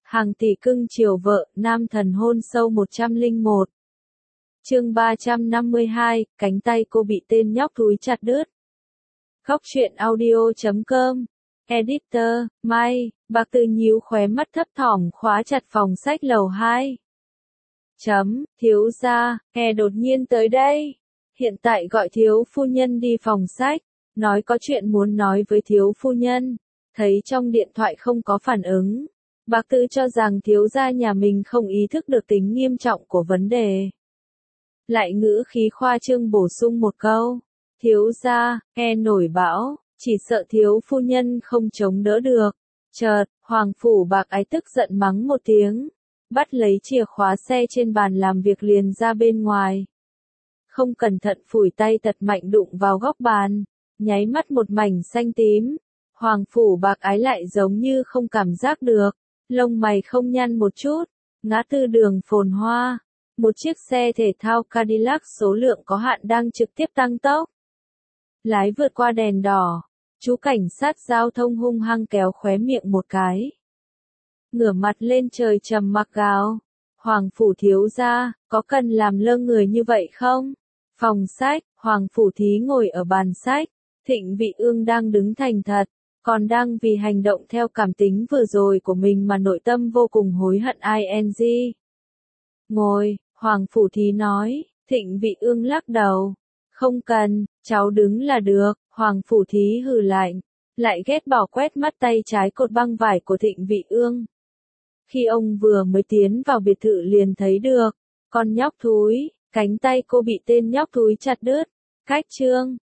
Hàng tỷ cưng chiều vợ, nam thần hôn sâu 101. Chương 352, cánh tay cô bị tên nhóc thúi chặt đứt. Khóc chuyện audio.com. Editor, May, Bạc Từ nhíu khóe mắt thấp thỏm khóa chặt phòng sách lầu 2. Thiếu gia, hè đột nhiên tới đây. Hiện tại gọi thiếu phu nhân đi phòng sách, nói có chuyện muốn nói với thiếu phu nhân. Thấy trong điện thoại không có phản ứng, Bạc Từ cho rằng thiếu gia nhà mình không ý thức được tính nghiêm trọng của vấn đề. Lại ngữ khí khoa trương bổ sung một câu, thiếu gia, nghe nổi bão, chỉ sợ thiếu phu nhân không chống đỡ được. Chợt, Hoàng Phủ Bạc Ái tức giận mắng một tiếng, bắt lấy chìa khóa xe trên bàn làm việc liền ra bên ngoài. Không cẩn thận phủi tay tật mạnh đụng vào góc bàn, nháy mắt một mảnh xanh tím. Hoàng Phủ Bạc Ái lại giống như không cảm giác được, lông mày không nhăn một chút. Ngã tư đường phồn hoa, một chiếc xe thể thao Cadillac số lượng có hạn đang trực tiếp tăng tốc. Lái vượt qua đèn đỏ, chú cảnh sát giao thông hung hăng kéo khóe miệng một cái. Ngửa mặt lên trời trầm mặc gào, Hoàng Phủ thiếu gia, có cần làm lơ người như vậy không? Phòng sách, Hoàng Phủ thí ngồi ở bàn sách, Thịnh Vị Ương đang đứng thành thật, còn đang vì hành động theo cảm tính vừa rồi của mình mà nội tâm vô cùng hối hận ing. Ngồi, Hoàng Phủ thí nói. Thịnh Vị Ương lắc đầu. Không cần, cháu đứng là được. Hoàng Phủ thí hừ lạnh, lại ghét bỏ quét mắt tay trái cột băng vải của Thịnh Vị Ương. Khi ông vừa mới tiến vào biệt thự liền thấy được, con nhóc thúi, cánh tay cô bị tên nhóc thúi chặt đứt. Cách chương